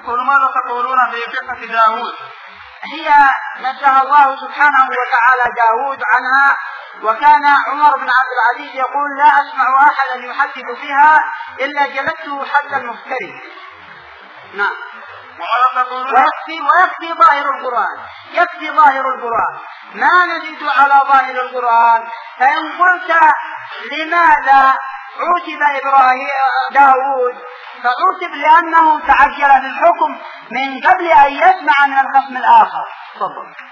يقول ماذا تقولون في قصة داود؟ هي نزه الله سبحانه وتعالى داود عنها، وكان عمر بن عبد العزيز يقول لا أسمع أحدا يحدث فيها إلا جلدته حتى المفتري. نعم. ويكفي ظاهر القرآن، يكفي ظاهر القرآن، ما نزيد على ظاهر القرآن. فإن قلت لماذا عوتب داود، فعوتب لأنه تعجل في الحكم من قبل أن يسمع من الخصم الآخر. تفضل.